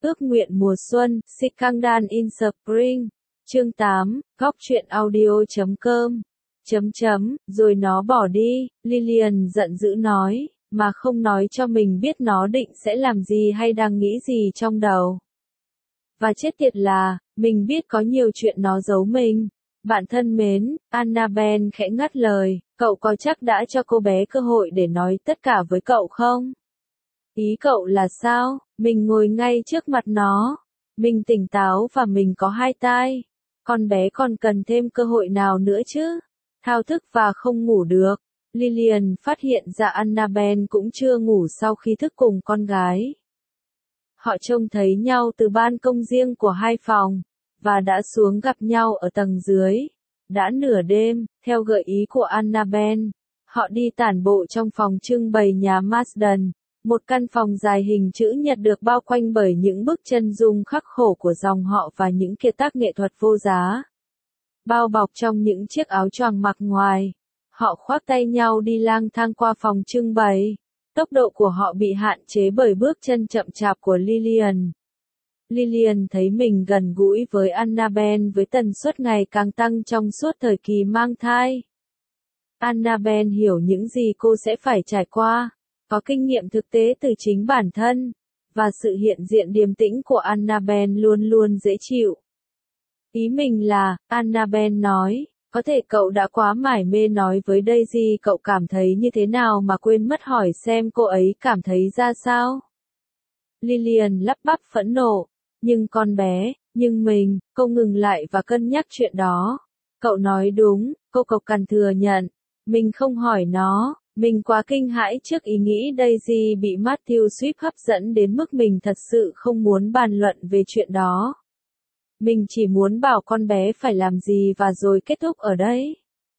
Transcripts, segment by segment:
Ước nguyện mùa xuân, Sikandar in Spring. Chương 8, góc truyện audio.com. Rồi nó bỏ đi, Lillian giận dữ nói, mà không nói cho mình biết nó định sẽ làm gì hay đang nghĩ gì trong đầu. Và chết tiệt là, mình biết có nhiều chuyện nó giấu mình. Bạn thân mến, Annabelle khẽ ngắt lời, cậu có chắc đã cho cô bé cơ hội để nói tất cả với cậu không? Ý cậu là sao? Mình ngồi ngay trước mặt nó. Mình tỉnh táo và mình có hai tai. Con bé còn cần thêm cơ hội nào nữa chứ? Thao thức và không ngủ được. Lillian phát hiện ra Annabelle cũng chưa ngủ sau khi thức cùng con gái. Họ trông thấy nhau từ ban công riêng của hai phòng, và đã xuống gặp nhau ở tầng dưới. Đã nửa đêm, theo gợi ý của Annabelle, họ đi tản bộ trong phòng trưng bày nhà Marsden, một căn phòng dài hình chữ nhật được bao quanh bởi những bức chân dung khắc khổ của dòng họ và những kiệt tác nghệ thuật vô giá. Bao bọc trong những chiếc áo choàng mặc ngoài, họ khoác tay nhau đi lang thang qua phòng trưng bày. Tốc độ của họ bị hạn chế bởi bước chân chậm chạp của Lillian. Lillian thấy mình gần gũi với Annabelle với tần suất ngày càng tăng trong suốt thời kỳ mang thai. Annabelle hiểu những gì cô sẽ phải trải qua, có kinh nghiệm thực tế từ chính bản thân, và sự hiện diện điềm tĩnh của Annabelle luôn luôn dễ chịu. Ý mình là, Annabelle nói, có thể cậu đã quá mải mê nói với Daisy cậu cảm thấy như thế nào mà quên mất hỏi xem cô ấy cảm thấy ra sao. Lillian lắp bắp phẫn nộ, nhưng con bé, nhưng mình, cô ngừng lại và cân nhắc chuyện đó. Cậu nói đúng, cô cộc cằn thừa nhận, mình không hỏi nó, mình quá kinh hãi trước ý nghĩ Daisy bị Matthew Swift hấp dẫn đến mức mình thật sự không muốn bàn luận về chuyện đó. Mình chỉ muốn bảo con bé phải làm gì và rồi kết thúc ở đây.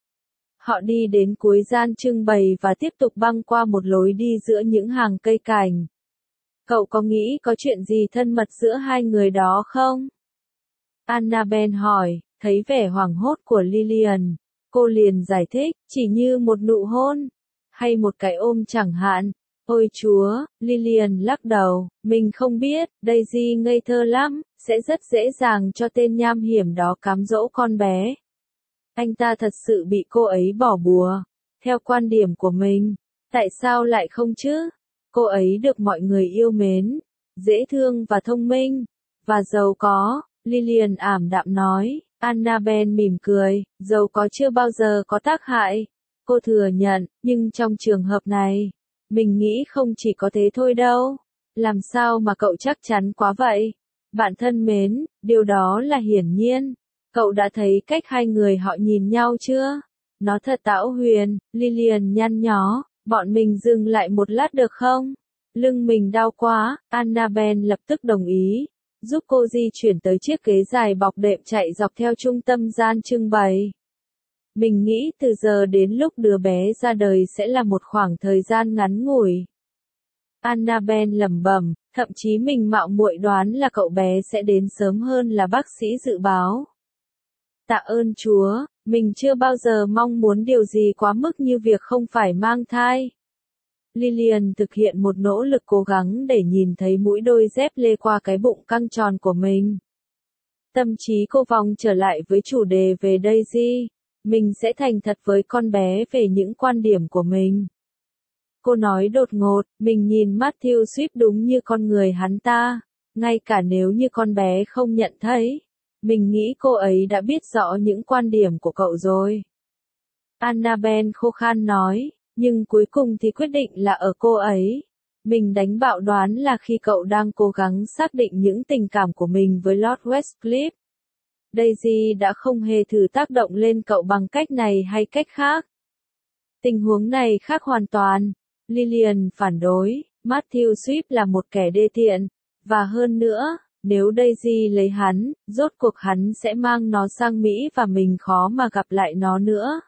Họ đi đến cuối gian trưng bày và tiếp tục băng qua một lối đi giữa những hàng cây cảnh. Cậu có nghĩ có chuyện gì thân mật giữa hai người đó không? Annabelle hỏi, thấy vẻ hoảng hốt của Lillian. Cô liền giải thích, chỉ như một nụ hôn, hay một cái ôm chẳng hạn. Ôi Chúa, Lillian lắc đầu, mình không biết, Daisy ngây thơ lắm, sẽ rất dễ dàng cho tên nham hiểm đó cám dỗ con bé. Anh ta thật sự bị cô ấy bỏ bùa. Theo quan điểm của mình, tại sao lại không chứ? Cô ấy được mọi người yêu mến, dễ thương và thông minh, và giàu có, Lillian ảm đạm nói. Annabelle mỉm cười, giàu có chưa bao giờ có tác hại. Cô thừa nhận, nhưng trong trường hợp này, mình nghĩ không chỉ có thế thôi đâu. Làm sao mà cậu chắc chắn quá vậy? Bạn thân mến, điều đó là hiển nhiên. Cậu đã thấy cách hai người họ nhìn nhau chưa? Nó thật tảo huyền, Lillian nhăn nhó, bọn mình dừng lại một lát được không? Lưng mình đau quá, Annabelle lập tức đồng ý, giúp cô di chuyển tới chiếc ghế dài bọc đệm chạy dọc theo trung tâm gian trưng bày. Mình nghĩ từ giờ đến lúc đứa bé ra đời sẽ là một khoảng thời gian ngắn ngủi. Annabelle lẩm bẩm, thậm chí mình mạo muội đoán là cậu bé sẽ đến sớm hơn là bác sĩ dự báo. Tạ ơn Chúa, mình chưa bao giờ mong muốn điều gì quá mức như việc không phải mang thai. Lillian thực hiện một nỗ lực cố gắng để nhìn thấy mũi đôi dép lê qua cái bụng căng tròn của mình. Tâm trí cô vòng trở lại với chủ đề về Daisy. Mình sẽ thành thật với con bé về những quan điểm của mình. Cô nói đột ngột, mình nhìn Matthew Swift đúng như con người hắn ta, ngay cả nếu như con bé không nhận thấy. Mình nghĩ cô ấy đã biết rõ những quan điểm của cậu rồi. Annabelle khô khan nói, nhưng cuối cùng thì quyết định là ở cô ấy. Mình đánh bạo đoán là khi cậu đang cố gắng xác định những tình cảm của mình với Lord Westcliff, Daisy đã không hề thử tác động lên cậu bằng cách này hay cách khác. Tình huống này khác hoàn toàn. Lillian phản đối, Matthew Swift là một kẻ đê tiện, và hơn nữa, nếu Daisy lấy hắn, rốt cuộc hắn sẽ mang nó sang Mỹ và mình khó mà gặp lại nó nữa.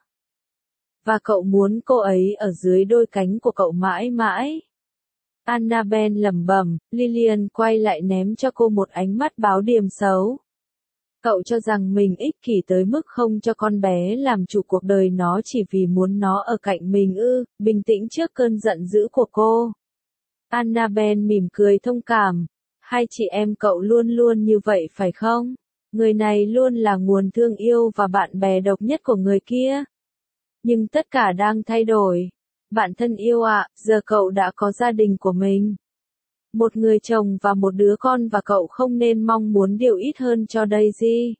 Và cậu muốn cô ấy ở dưới đôi cánh của cậu mãi mãi. Annabelle lẩm bẩm, Lillian quay lại ném cho cô một ánh mắt báo điềm xấu. Cậu cho rằng mình ích kỷ tới mức không cho con bé làm chủ cuộc đời nó chỉ vì muốn nó ở cạnh mình ư? Bình tĩnh trước cơn giận dữ của cô. Annabelle mỉm cười thông cảm. Hai chị em cậu luôn luôn như vậy phải không? Người này luôn là nguồn thương yêu và bạn bè độc nhất của người kia. Nhưng tất cả đang thay đổi. Bạn thân yêu ạ, giờ cậu đã có gia đình của mình. Một người chồng và một đứa con và cậu không nên mong muốn điều ít hơn cho Daisy.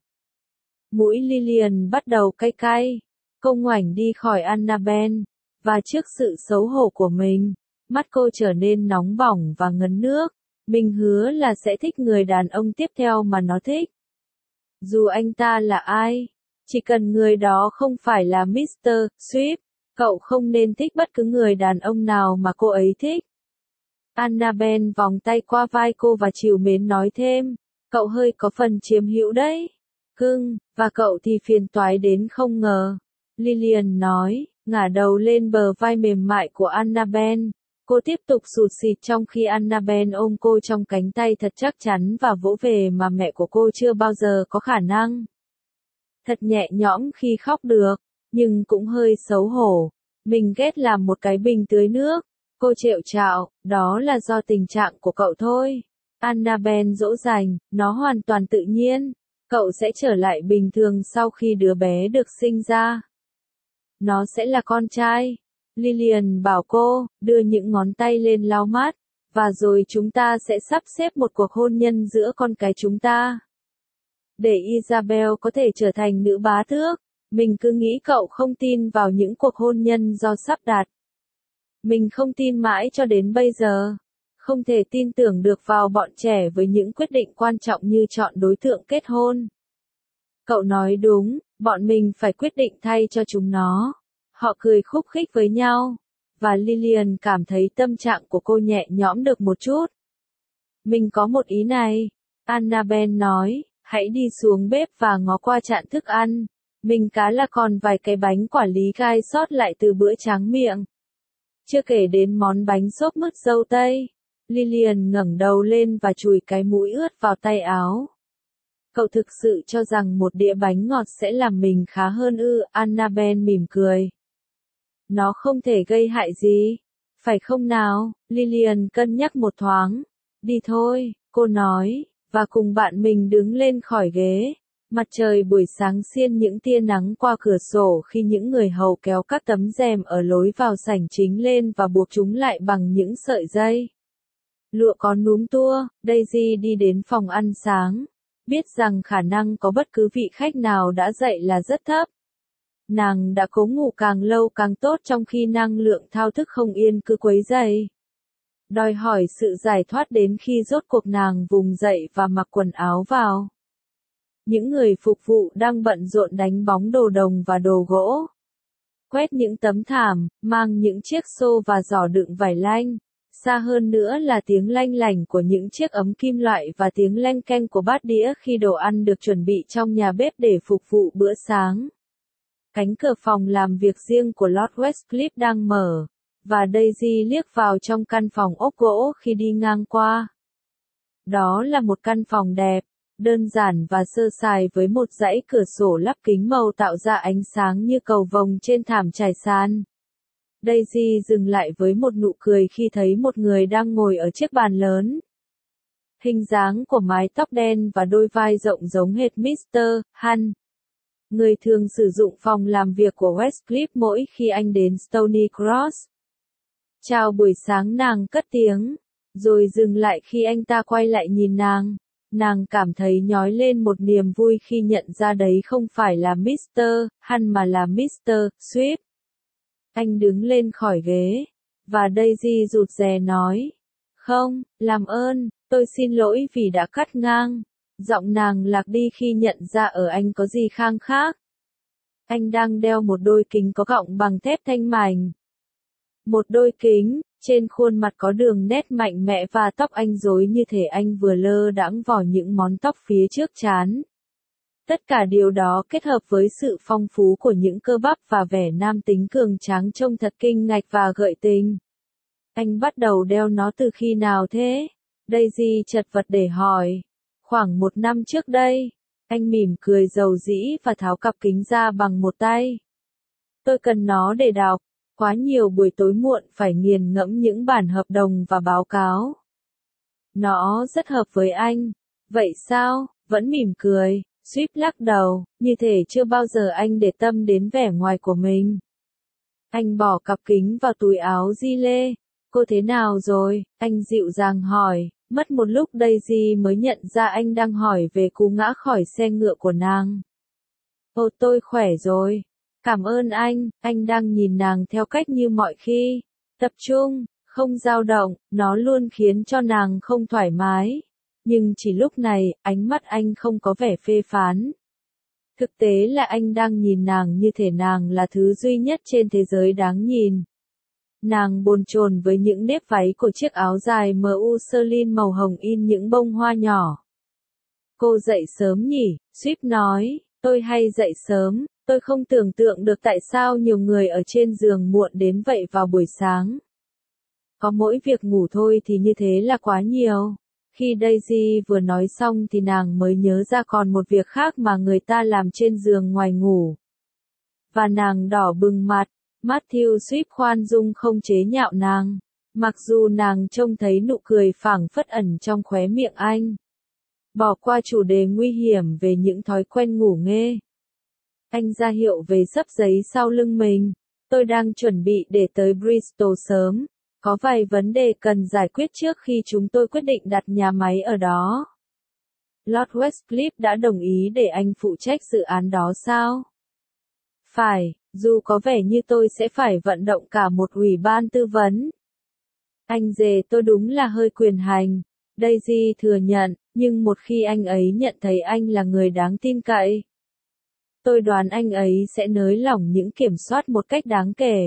Mũi Lillian bắt đầu cay cay. Cô ngoảnh đi khỏi Annabelle. Và trước sự xấu hổ của mình, mắt cô trở nên nóng bỏng và ngấn nước. Mình hứa là sẽ thích người đàn ông tiếp theo mà nó thích. Dù anh ta là ai, chỉ cần người đó không phải là Mr. Swift, cậu không nên thích bất cứ người đàn ông nào mà cô ấy thích. Annabelle vòng tay qua vai cô và trìu mến nói thêm, cậu hơi có phần chiếm hữu đấy. Cưng, và cậu thì phiền toái đến không ngờ. Lillian nói, ngả đầu lên bờ vai mềm mại của Annabelle. Cô tiếp tục sụt sịt trong khi Annabelle ôm cô trong cánh tay thật chắc chắn và vỗ về mà mẹ của cô chưa bao giờ có khả năng. Thật nhẹ nhõm khi khóc được, nhưng cũng hơi xấu hổ. Mình ghét làm một cái bình tưới nước. Cô trêu chạo, đó là do tình trạng của cậu thôi. Annabelle dỗ dành, nó hoàn toàn tự nhiên. Cậu sẽ trở lại bình thường sau khi đứa bé được sinh ra. Nó sẽ là con trai. Lillian bảo cô, đưa những ngón tay lên lau mắt. Và rồi chúng ta sẽ sắp xếp một cuộc hôn nhân giữa con cái chúng ta. Để Isabel có thể trở thành nữ bá tước. Mình cứ nghĩ cậu không tin vào những cuộc hôn nhân do sắp đặt. Mình không tin mãi cho đến bây giờ. Không thể tin tưởng được vào bọn trẻ với những quyết định quan trọng như chọn đối tượng kết hôn. Cậu nói đúng, bọn mình phải quyết định thay cho chúng nó. Họ cười khúc khích với nhau. Và Lillian cảm thấy tâm trạng của cô nhẹ nhõm được một chút. Mình có một ý này. Annabelle nói, hãy đi xuống bếp và ngó qua chạn thức ăn. Mình cá là còn vài cái bánh quả lý gai sót lại từ bữa tráng miệng. Chưa kể đến món bánh xốp mứt dâu tây. Lillian ngẩng đầu lên và chùi cái mũi ướt vào tay áo. Cậu thực sự cho rằng một đĩa bánh ngọt sẽ làm mình khá hơn ư? Annabelle mỉm cười. Nó không thể gây hại gì. Phải không nào? Lillian cân nhắc một thoáng. Đi thôi, cô nói, và cùng bạn mình đứng lên khỏi ghế. Mặt trời buổi sáng xiên những tia nắng qua cửa sổ khi những người hầu kéo các tấm rèm ở lối vào sảnh chính lên và buộc chúng lại bằng những sợi dây. Lụa có núm tua, Daisy đi đến phòng ăn sáng. Biết rằng khả năng có bất cứ vị khách nào đã dậy là rất thấp. Nàng đã cố ngủ càng lâu càng tốt trong khi năng lượng thao thức không yên cứ quấy rầy. Đòi hỏi sự giải thoát đến khi rốt cuộc nàng vùng dậy và mặc quần áo vào. Những người phục vụ đang bận rộn đánh bóng đồ đồng và đồ gỗ. Quét những tấm thảm, mang những chiếc xô và giỏ đựng vải lanh. Xa hơn nữa là tiếng lanh lảnh của những chiếc ấm kim loại và tiếng leng keng của bát đĩa khi đồ ăn được chuẩn bị trong nhà bếp để phục vụ bữa sáng. Cánh cửa phòng làm việc riêng của Lord Westcliff đang mở, và Daisy liếc vào trong căn phòng ốc gỗ khi đi ngang qua. Đó là một căn phòng đẹp, đơn giản và sơ sài với một dãy cửa sổ lắp kính màu tạo ra ánh sáng như cầu vồng trên thảm trải sàn. Daisy dừng lại với một nụ cười khi thấy một người đang ngồi ở chiếc bàn lớn. Hình dáng của mái tóc đen và đôi vai rộng giống hệt Mr. Hunt. Người thường sử dụng phòng làm việc của Westcliff mỗi khi anh đến Stony Cross. Chào buổi sáng, nàng cất tiếng, rồi dừng lại khi anh ta quay lại nhìn nàng. Nàng cảm thấy nhói lên một niềm vui khi nhận ra đấy không phải là Mr. Hunt mà là Mr. Swift. Anh đứng lên khỏi ghế, và Daisy rụt rè nói, không, làm ơn, tôi xin lỗi vì đã cắt ngang. Giọng nàng lạc đi khi nhận ra ở anh có gì khang khác. Anh đang đeo một đôi kính có gọng bằng thép thanh mảnh. Một đôi kính, trên khuôn mặt có đường nét mạnh mẽ và tóc anh rối như thể anh vừa lơ đãng vò những món tóc phía trước trán. Tất cả điều đó kết hợp với sự phong phú của những cơ bắp và vẻ nam tính cường tráng trông thật kinh ngạch và gợi tình. Anh bắt đầu đeo nó từ khi nào thế? Daisy chật vật để hỏi. Khoảng 1 năm trước đây. Anh mỉm cười dầu dĩ và tháo cặp kính ra bằng một tay. Tôi cần nó để đọc. Quá nhiều buổi tối muộn phải nghiền ngẫm những bản hợp đồng và báo cáo. Nó rất hợp với anh. Vậy sao? Vẫn mỉm cười. Swift lắc đầu, như thể chưa bao giờ anh để tâm đến vẻ ngoài của mình. Anh bỏ cặp kính vào túi áo di lê. Cô thế nào rồi? Anh dịu dàng hỏi. Mất một lúc Daisy mới nhận ra anh đang hỏi về cú ngã khỏi xe ngựa của nàng. Ồ, tôi khỏe rồi. Cảm ơn anh đang nhìn nàng theo cách như mọi khi. Tập trung, không dao động, nó luôn khiến cho nàng không thoải mái. Nhưng chỉ lúc này, ánh mắt anh không có vẻ phê phán. Thực tế là anh đang nhìn nàng như thể nàng là thứ duy nhất trên thế giới đáng nhìn. Nàng bồn chồn với những nếp váy của chiếc áo dài mu sơ lin màu hồng in những bông hoa nhỏ. Cô dậy sớm nhỉ? Swift nói, tôi hay dậy sớm, tôi không tưởng tượng được tại sao nhiều người ở trên giường muộn đến vậy vào buổi sáng. Có mỗi việc ngủ thôi thì như thế là quá nhiều. Khi Daisy vừa nói xong thì nàng mới nhớ ra còn một việc khác mà người ta làm trên giường ngoài ngủ. Và nàng đỏ bừng mặt. Matthew Swift khoan dung không chế nhạo nàng. Mặc dù nàng trông thấy nụ cười phảng phất ẩn trong khóe miệng anh. Bỏ qua chủ đề nguy hiểm về những thói quen ngủ nghê. Anh ra hiệu về xấp giấy sau lưng mình. Tôi đang chuẩn bị để tới Bristol sớm. Có vài vấn đề cần giải quyết trước khi chúng tôi quyết định đặt nhà máy ở đó. Lord Westcliff đã đồng ý để anh phụ trách dự án đó sao? Phải, dù có vẻ như tôi sẽ phải vận động cả một ủy ban tư vấn. Anh dè tôi đúng là hơi quyền hành. Daisy thừa nhận, nhưng một khi anh ấy nhận thấy anh là người đáng tin cậy, tôi đoán anh ấy sẽ nới lỏng những kiểm soát một cách đáng kể.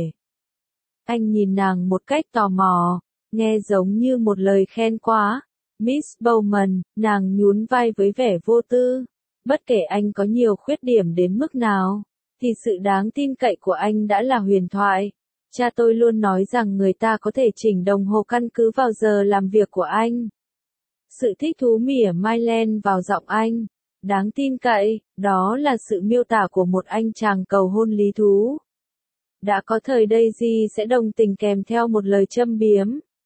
Anh nhìn nàng một cách tò mò, nghe giống như một lời khen quá. Miss Bowman, nàng nhún vai với vẻ vô tư. Bất kể anh có nhiều khuyết điểm đến mức nào, thì sự đáng tin cậy của anh đã là huyền thoại. Cha tôi luôn nói rằng người ta có thể chỉnh đồng hồ căn cứ vào giờ làm việc của anh. Sự thích thú mỉa mai len vào giọng anh. Đáng tin cậy, đó là sự miêu tả của một anh chàng cầu hôn lý thú. Đã có thời Daisy sẽ đồng tình kèm theo một lời châm biếm.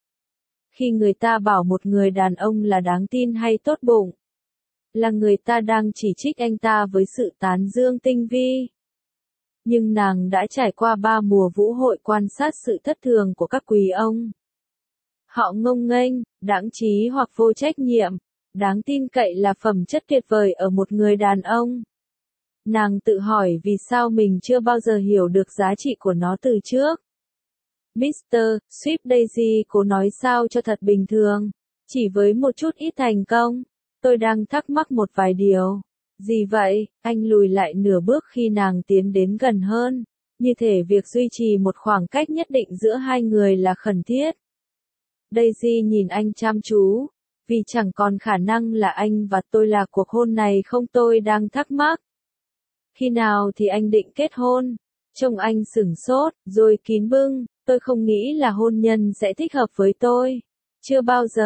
Khi người ta bảo một người đàn ông là đáng tin hay tốt bụng, là người ta đang chỉ trích anh ta với sự tán dương tinh vi. Nhưng nàng đã trải qua 3 mùa vũ hội quan sát sự thất thường của các quý ông. Họ ngông nghênh, đãng trí hoặc vô trách nhiệm. Đáng tin cậy là phẩm chất tuyệt vời ở một người đàn ông. Nàng tự hỏi vì sao mình chưa bao giờ hiểu được giá trị của nó từ trước. Mr. Swift, Daisy cố nói sao cho thật bình thường. Chỉ với một chút ít thành công. Tôi đang thắc mắc một vài điều. Gì vậy? Anh lùi lại nửa bước khi nàng tiến đến gần hơn. Như thể việc duy trì một khoảng cách nhất định giữa hai người là khẩn thiết. Daisy nhìn anh chăm chú. Vì chẳng còn khả năng là anh và tôi là cuộc hôn này không, tôi đang thắc mắc. Khi nào thì anh định kết hôn? Trông anh sửng sốt, rồi kín bưng. Tôi không nghĩ là hôn nhân sẽ thích hợp với tôi. Chưa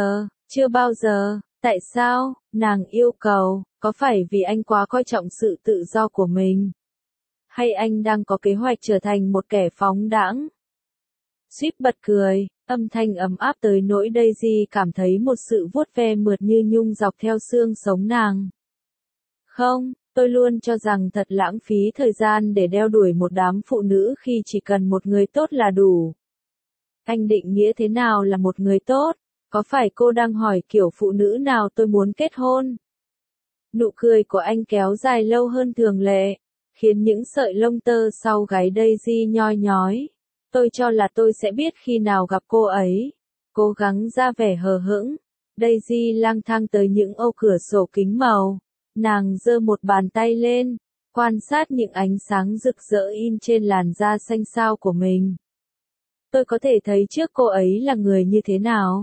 bao giờ. Tại sao? Nàng yêu cầu. Có phải vì anh quá coi trọng sự tự do của mình? Hay anh đang có kế hoạch trở thành một kẻ phóng đãng? Swift bật cười, âm thanh ấm áp tới nỗi Daisy cảm thấy một sự vuốt ve mượt như nhung dọc theo xương sống nàng. Không, tôi luôn cho rằng thật lãng phí thời gian để đeo đuổi một đám phụ nữ khi chỉ cần một người tốt là đủ. Anh định nghĩa thế nào là một người tốt? Có phải cô đang hỏi kiểu phụ nữ nào tôi muốn kết hôn? Nụ cười của anh kéo dài lâu hơn thường lệ, khiến những sợi lông tơ sau gáy Daisy nhoi nhói. Tôi cho là tôi sẽ biết khi nào gặp cô ấy. Cố gắng ra vẻ hờ hững. Daisy lang thang tới những ô cửa sổ kính màu. Nàng giơ một bàn tay lên, quan sát những ánh sáng rực rỡ in trên làn da xanh xao của mình. Tôi có thể thấy trước cô ấy là người như thế nào.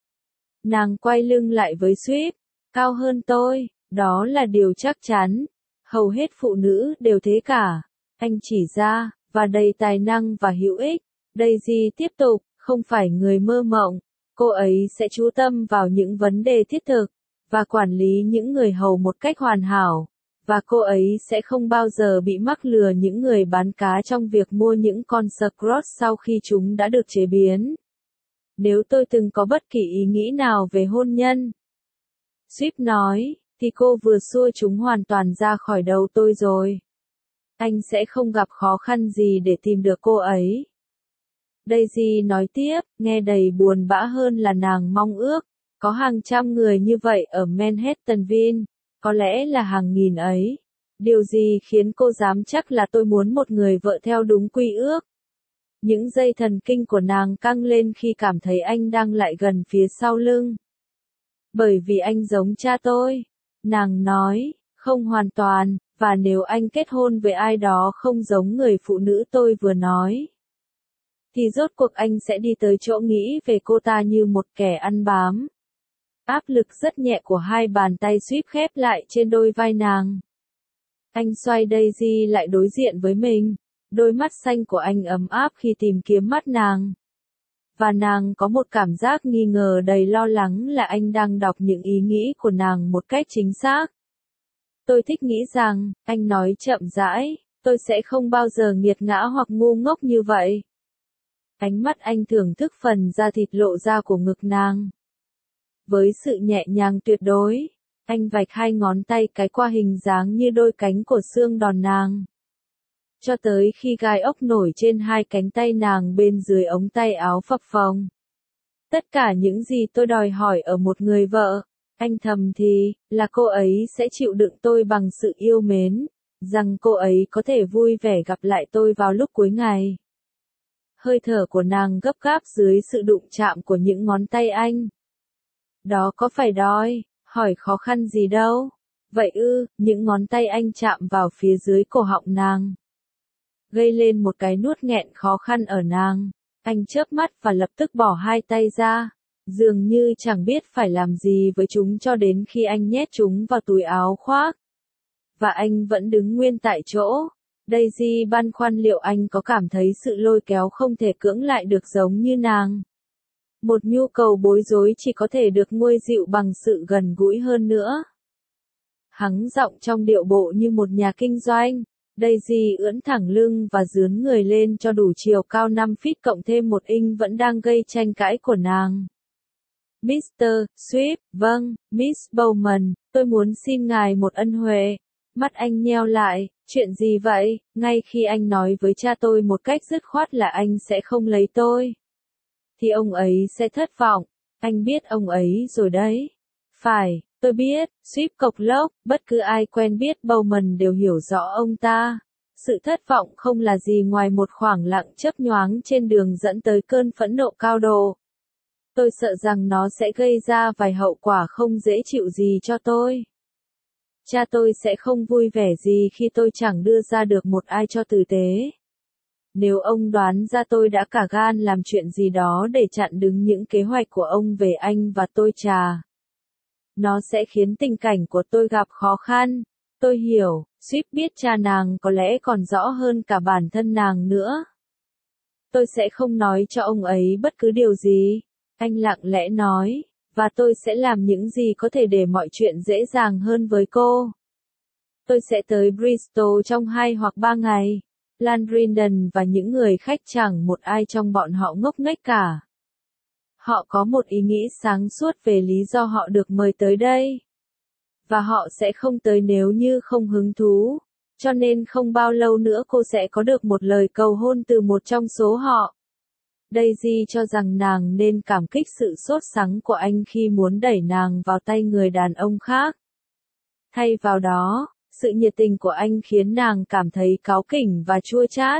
Nàng quay lưng lại với Swift. Cao hơn tôi, đó là điều chắc chắn. Hầu hết phụ nữ đều thế cả. Anh chỉ ra, và đầy tài năng và hữu ích. Daisy tiếp tục, không phải người mơ mộng. Cô ấy sẽ chú tâm vào những vấn đề thiết thực, và quản lý những người hầu một cách hoàn hảo. Và cô ấy sẽ không bao giờ bị mắc lừa những người bán cá trong việc mua những con Scrot sau khi chúng đã được chế biến. nếu tôi từng có bất kỳ ý nghĩ nào về hôn nhân. Swift nói, thì cô vừa xua chúng hoàn toàn ra khỏi đầu tôi rồi. Anh sẽ không gặp khó khăn gì để tìm được cô ấy. Daisy nói tiếp, nghe đầy buồn bã hơn là nàng mong ước. Có hàng trăm người như vậy ở Manhattanville, có lẽ là hàng nghìn ấy. Điều gì khiến cô dám chắc là tôi muốn một người vợ theo đúng quy ước? Những dây thần kinh của nàng căng lên khi cảm thấy anh đang lại gần phía sau lưng. Bởi vì anh giống cha tôi. Nàng nói, không hoàn toàn, và nếu anh kết hôn với ai đó không giống người phụ nữ tôi vừa nói, thì rốt cuộc anh sẽ đi tới chỗ nghĩ về cô ta như một kẻ ăn bám. Áp lực rất nhẹ của hai bàn tay Swift khép lại trên đôi vai nàng. Anh xoay Daisy lại đối diện với mình. Đôi mắt xanh của anh ấm áp khi tìm kiếm mắt nàng. Và nàng có một cảm giác nghi ngờ đầy lo lắng là anh đang đọc những ý nghĩ của nàng một cách chính xác. Tôi thích nghĩ rằng, anh nói chậm rãi, tôi sẽ không bao giờ nghiệt ngã hoặc ngu ngốc như vậy. Ánh mắt anh thưởng thức phần da thịt lộ ra của ngực nàng. Với sự nhẹ nhàng tuyệt đối, anh vạch hai ngón tay cái qua hình dáng như đôi cánh của xương đòn nàng. Cho tới khi gai ốc nổi trên hai cánh tay nàng bên dưới ống tay áo phập phồng. Tất cả những gì tôi đòi hỏi ở một người vợ, anh thầm thì, là cô ấy sẽ chịu đựng tôi bằng sự yêu mến, rằng cô ấy có thể vui vẻ gặp lại tôi vào lúc cuối ngày. Hơi thở của nàng gấp gáp dưới sự đụng chạm của những ngón tay anh. Đó có phải đòi hỏi khó khăn gì đâu. Vậy ư, những ngón tay anh chạm vào phía dưới cổ họng nàng, gây lên một cái nuốt nghẹn khó khăn ở nàng. Anh chớp mắt và lập tức bỏ hai tay ra, dường như chẳng biết phải làm gì với chúng cho đến khi anh nhét chúng vào túi áo khoác. Và anh vẫn đứng nguyên tại chỗ. Daisy băn khoăn liệu anh có cảm thấy sự lôi kéo không thể cưỡng lại được giống như nàng. Một nhu cầu bối rối chỉ có thể được nguôi dịu bằng sự gần gũi hơn nữa. Hắng giọng trong điệu bộ như một nhà kinh doanh. Daisy ưỡn thẳng lưng và dướn người lên cho đủ chiều cao 5 feet cộng thêm 1 inch vẫn đang gây tranh cãi của nàng. Mr. Swift, vâng, Miss Bowman, tôi muốn xin ngài một ân huệ. Mắt anh nheo lại, chuyện gì vậy? Ngay khi anh nói với cha tôi một cách dứt khoát là anh sẽ không lấy tôi, thì ông ấy sẽ thất vọng. Anh biết ông ấy rồi đấy. Phải, tôi biết, Swift cộc lốc, bất cứ ai quen biết Bowman đều hiểu rõ ông ta. Sự thất vọng không là gì ngoài một khoảng lặng chớp nhoáng trên đường dẫn tới cơn phẫn nộ cao độ. Tôi sợ rằng nó sẽ gây ra vài hậu quả không dễ chịu gì cho tôi. Cha tôi sẽ không vui vẻ gì khi tôi chẳng đưa ra được một ai cho tử tế. Nếu ông đoán ra tôi đã cả gan làm chuyện gì đó để chặn đứng những kế hoạch của ông về anh và tôi chà, nó sẽ khiến tình cảnh của tôi gặp khó khăn. Tôi hiểu, Swift biết cha nàng có lẽ còn rõ hơn cả bản thân nàng nữa. Tôi sẽ không nói cho ông ấy bất cứ điều gì. Anh lặng lẽ nói, và tôi sẽ làm những gì có thể để mọi chuyện dễ dàng hơn với cô. Tôi sẽ tới Bristol trong 2 hoặc 3 ngày. Landrindon và những người khách chẳng một ai trong bọn họ ngốc nghếch cả. Họ có một ý nghĩ sáng suốt về lý do họ được mời tới đây. Và họ sẽ không tới nếu như không hứng thú. Cho nên không bao lâu nữa cô sẽ có được một lời cầu hôn từ một trong số họ. Daisy cho rằng nàng nên cảm kích sự sốt sắng của anh khi muốn đẩy nàng vào tay người đàn ông khác. Thay vào đó, sự nhiệt tình của anh khiến nàng cảm thấy cáu kỉnh và chua chát.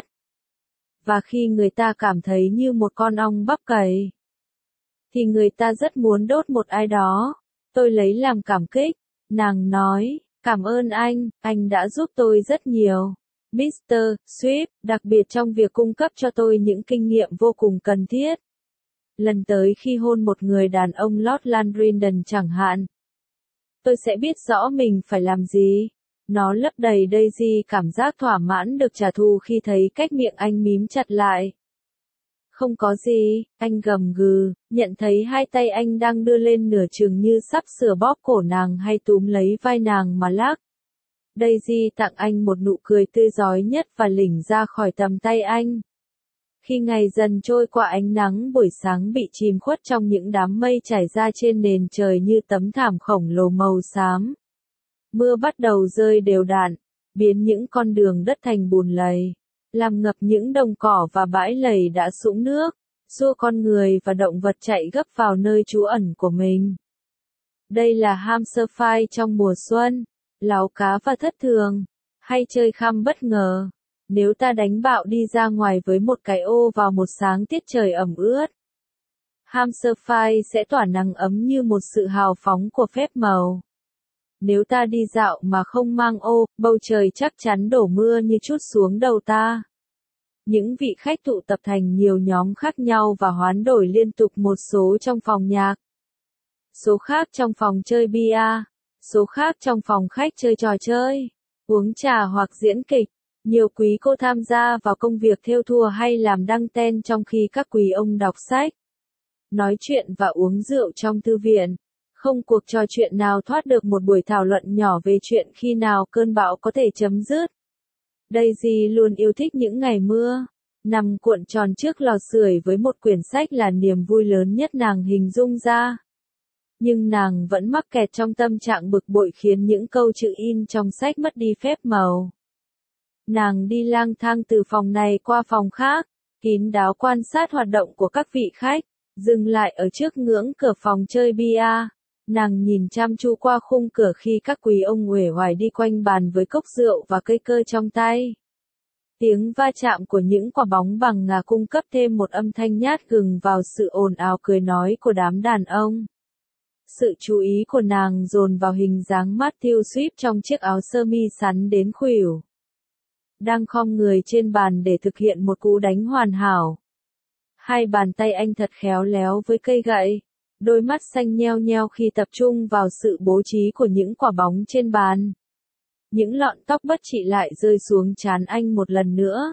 Và khi người ta cảm thấy như một con ong bắp cày, thì người ta rất muốn đốt một ai đó. Tôi lấy làm cảm kích. Nàng nói, cảm ơn anh đã giúp tôi rất nhiều. Mr. Swift, đặc biệt trong việc cung cấp cho tôi những kinh nghiệm vô cùng cần thiết. Lần tới khi hôn một người đàn ông Lord Landrindon chẳng hạn, tôi sẽ biết rõ mình phải làm gì. Nó lấp đầy Daisy cảm giác thỏa mãn được trả thù khi thấy cách miệng anh mím chặt lại. Không có gì, anh gầm gừ, nhận thấy hai tay anh đang đưa lên nửa chừng như sắp sửa bóp cổ nàng hay túm lấy vai nàng mà lắc. Daisy tặng anh một nụ cười tươi rói nhất và lỉnh ra khỏi tầm tay anh. Khi ngày dần trôi qua ánh nắng buổi sáng bị chìm khuất trong những đám mây trải ra trên nền trời như tấm thảm khổng lồ màu xám. Mưa bắt đầu rơi đều đặn, biến những con đường đất thành bùn lầy, làm ngập những đồng cỏ và bãi lầy đã sũng nước, xua con người và động vật chạy gấp vào nơi trú ẩn của mình. Đây là Hampshire trong mùa xuân, láu cá và thất thường, hay chơi khăm bất ngờ. Nếu ta đánh bạo đi ra ngoài với một cái ô vào một sáng tiết trời ẩm ướt, Hampshire sẽ tỏa nắng ấm như một sự hào phóng của phép màu. Nếu ta đi dạo mà không mang ô, bầu trời chắc chắn đổ mưa như trút xuống đầu ta. Những vị khách tụ tập thành nhiều nhóm khác nhau và hoán đổi liên tục, một số trong phòng nhạc, số khác trong phòng chơi bia, số khác trong phòng khách chơi trò chơi, uống trà hoặc diễn kịch. Nhiều quý cô tham gia vào công việc thêu thùa hay làm đăng ten, trong khi các quý ông đọc sách, nói chuyện và uống rượu trong thư viện. Không cuộc trò chuyện nào thoát được một buổi thảo luận nhỏ về chuyện khi nào cơn bão có thể chấm dứt. Daisy luôn yêu thích những ngày mưa, nằm cuộn tròn trước lò sưởi với một quyển sách là niềm vui lớn nhất nàng hình dung ra. Nhưng nàng vẫn mắc kẹt trong tâm trạng bực bội khiến những câu chữ in trong sách mất đi phép màu. Nàng đi lang thang từ phòng này qua phòng khác, kín đáo quan sát hoạt động của các vị khách, dừng lại ở trước ngưỡng cửa phòng chơi bia. Nàng nhìn chăm chú qua khung cửa khi các quý ông uể oải đi quanh bàn với cốc rượu và cây cơ trong tay. Tiếng va chạm của những quả bóng bằng ngà cung cấp thêm một âm thanh nhát gừng vào sự ồn ào cười nói của đám đàn ông. Sự chú ý của nàng dồn vào hình dáng Matthew Swift trong chiếc áo sơ mi sắn đến khuỷu, đang khom người trên bàn để thực hiện một cú đánh hoàn hảo. Hai bàn tay anh thật khéo léo với cây gậy, đôi mắt xanh nheo nheo khi tập trung vào sự bố trí của những quả bóng trên bàn. Những lọn tóc bất trị lại rơi xuống trán anh một lần nữa.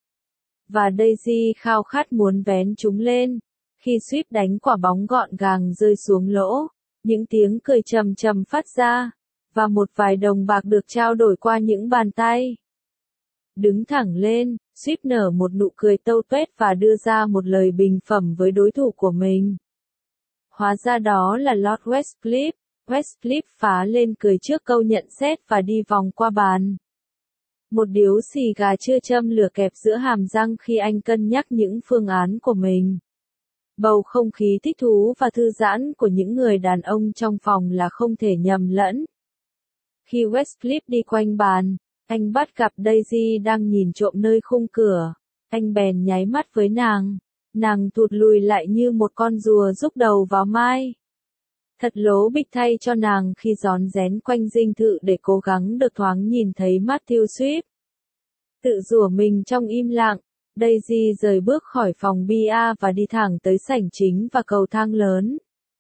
Và Daisy khao khát muốn vén chúng lên. Khi Swift đánh quả bóng gọn gàng rơi xuống lỗ, những tiếng cười trầm trầm phát ra, và một vài đồng bạc được trao đổi qua những bàn tay. Đứng thẳng lên, Swift nở một nụ cười tâu tuét và đưa ra một lời bình phẩm với đối thủ của mình. Hóa ra đó là Lord Westcliff. Westcliff phá lên cười trước câu nhận xét và đi vòng qua bàn. Một điếu xì gà chưa châm lửa kẹp giữa hàm răng khi anh cân nhắc những phương án của mình. Bầu không khí thích thú và thư giãn của những người đàn ông trong phòng là không thể nhầm lẫn. Khi Westcliff đi quanh bàn, anh bắt gặp Daisy đang nhìn trộm nơi khung cửa. Anh bèn nháy mắt với nàng. Nàng thụt lùi lại như một con rùa rúc đầu vào mai. Thật lố bịch thay cho nàng khi rón rén quanh dinh thự để cố gắng được thoáng nhìn thấy Matthew Swift. Tự rủa mình trong im lặng, Daisy rời bước khỏi phòng bia và đi thẳng tới sảnh chính và cầu thang lớn.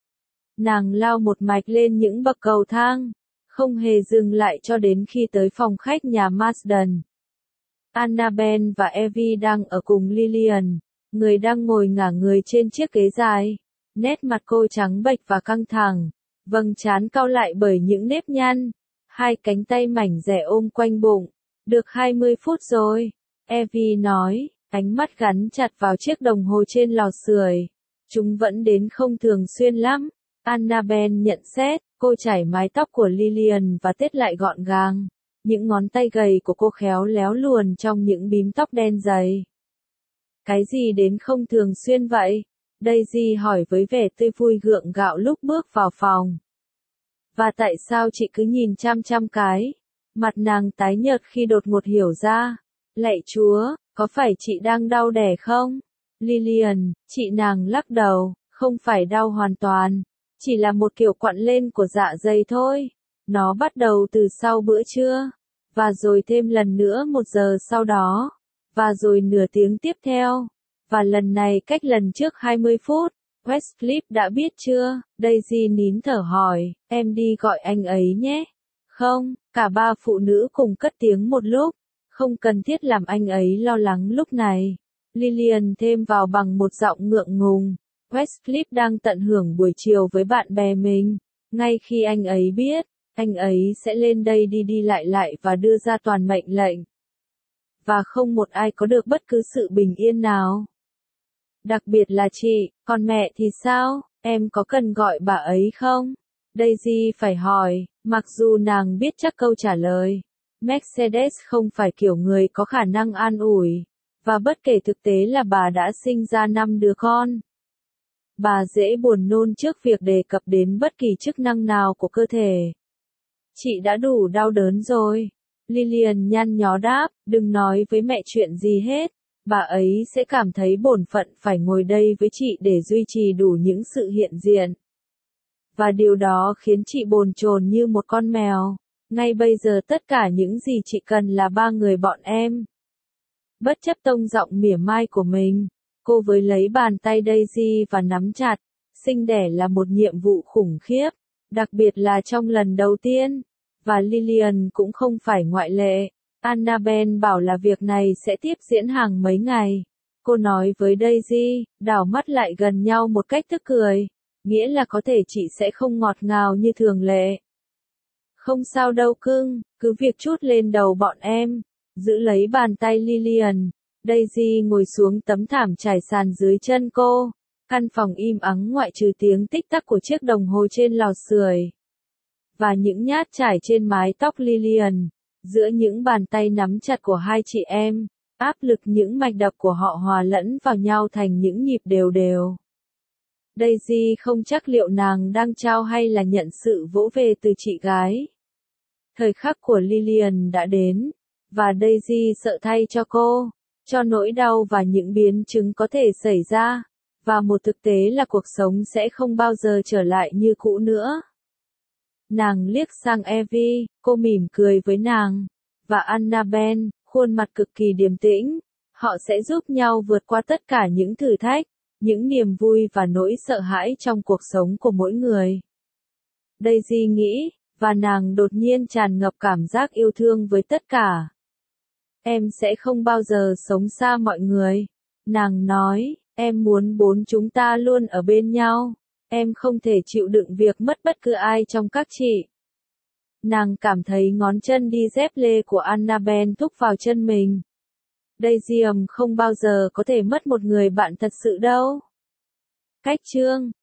Nàng lao một mạch lên những bậc cầu thang, không hề dừng lại cho đến khi tới phòng khách nhà Marsden. Annabelle và Evie đang ở cùng Lillian, người đang ngồi ngả người trên chiếc ghế dài. Nét mặt cô trắng bệch và căng thẳng, vầng trán cau lại bởi những nếp nhăn, hai cánh tay mảnh dẻ ôm quanh bụng. Được 20 phút rồi, Evie nói, ánh mắt gắn chặt vào chiếc đồng hồ trên lò sưởi. Chúng vẫn đến không thường xuyên lắm. Annabelle nhận xét, cô chải mái tóc của Lillian và tết lại gọn gàng. Những ngón tay gầy của cô khéo léo luồn trong những bím tóc đen dày. Cái gì đến không thường xuyên vậy? Daisy hỏi với vẻ tươi vui gượng gạo lúc bước vào phòng. Và tại sao chị cứ nhìn chăm chăm cái? Mặt nàng tái nhợt khi đột ngột hiểu ra. Lạy Chúa, có phải chị đang đau đẻ không? Lillian, chị nàng lắc đầu, không phải đau hoàn toàn. Chỉ là một kiểu quặn lên của dạ dày thôi. Nó bắt đầu từ sau bữa trưa. Và rồi thêm lần nữa 1 giờ sau đó. Và rồi nửa tiếng tiếp theo. Và lần này cách lần trước 20 phút. Westcliff đã biết chưa? Daisy nín thở hỏi, em đi gọi anh ấy nhé. Không, cả ba phụ nữ cùng cất tiếng một lúc. Không cần thiết làm anh ấy lo lắng lúc này. Lillian thêm vào bằng một giọng ngượng ngùng. Westcliff đang tận hưởng buổi chiều với bạn bè mình. Ngay khi anh ấy biết, anh ấy sẽ lên đây đi đi lại và đưa ra toàn mệnh lệnh. Và không một ai có được bất cứ sự bình yên nào. Đặc biệt là chị, còn mẹ thì sao, em có cần gọi bà ấy không? Daisy phải hỏi, mặc dù nàng biết chắc câu trả lời. Mercedes không phải kiểu người có khả năng an ủi, và bất kể thực tế là bà đã sinh ra 5 đứa con. Bà dễ buồn nôn trước việc đề cập đến bất kỳ chức năng nào của cơ thể. Chị đã đủ đau đớn rồi. Lillian nhăn nhó đáp, đừng nói với mẹ chuyện gì hết. Bà ấy sẽ cảm thấy bổn phận phải ngồi đây với chị để duy trì đủ những sự hiện diện. Và điều đó khiến chị bồn chồn như một con mèo. Ngay bây giờ tất cả những gì chị cần là 3 người bọn em. Bất chấp tông giọng mỉa mai của mình, cô với lấy bàn tay Daisy và nắm chặt. Sinh đẻ là một nhiệm vụ khủng khiếp, đặc biệt là trong lần đầu tiên. Và Lillian cũng không phải ngoại lệ. Annabelle bảo là việc này sẽ tiếp diễn hàng mấy ngày. Cô nói với Daisy, đảo mắt lại gần nhau một cách tức cười. Nghĩa là có thể chị sẽ không ngọt ngào như thường lệ. Không sao đâu cưng, cứ việc trút lên đầu bọn em. Giữ lấy bàn tay Lillian, Daisy ngồi xuống tấm thảm trải sàn dưới chân cô. Căn phòng im ắng ngoại trừ tiếng tích tắc của chiếc đồng hồ trên lò sưởi. Và những nhát trải trên mái tóc Lillian. Giữa những bàn tay nắm chặt của hai chị em, áp lực những mạch đập của họ hòa lẫn vào nhau thành những nhịp đều đều. Daisy không chắc liệu nàng đang trao hay là nhận sự vỗ về từ chị gái. Thời khắc của Lillian đã đến, và Daisy sợ thay cho cô, cho nỗi đau và những biến chứng có thể xảy ra, và một thực tế là cuộc sống sẽ không bao giờ trở lại như cũ nữa. Nàng liếc sang Evie, cô mỉm cười với nàng, và Annabelle, khuôn mặt cực kỳ điềm tĩnh. Họ sẽ giúp nhau vượt qua tất cả những thử thách, những niềm vui và nỗi sợ hãi trong cuộc sống của mỗi người. Daisy nghĩ, và nàng đột nhiên tràn ngập cảm giác yêu thương với tất cả. Em sẽ không bao giờ sống xa mọi người. Nàng nói, em muốn bốn chúng ta luôn ở bên nhau. Em không thể chịu đựng việc mất bất cứ ai trong các chị. Nàng cảm thấy ngón chân đi dép lê của Annabelle thúc vào chân mình. Daisy không bao giờ có thể mất một người bạn thật sự đâu. Cách chương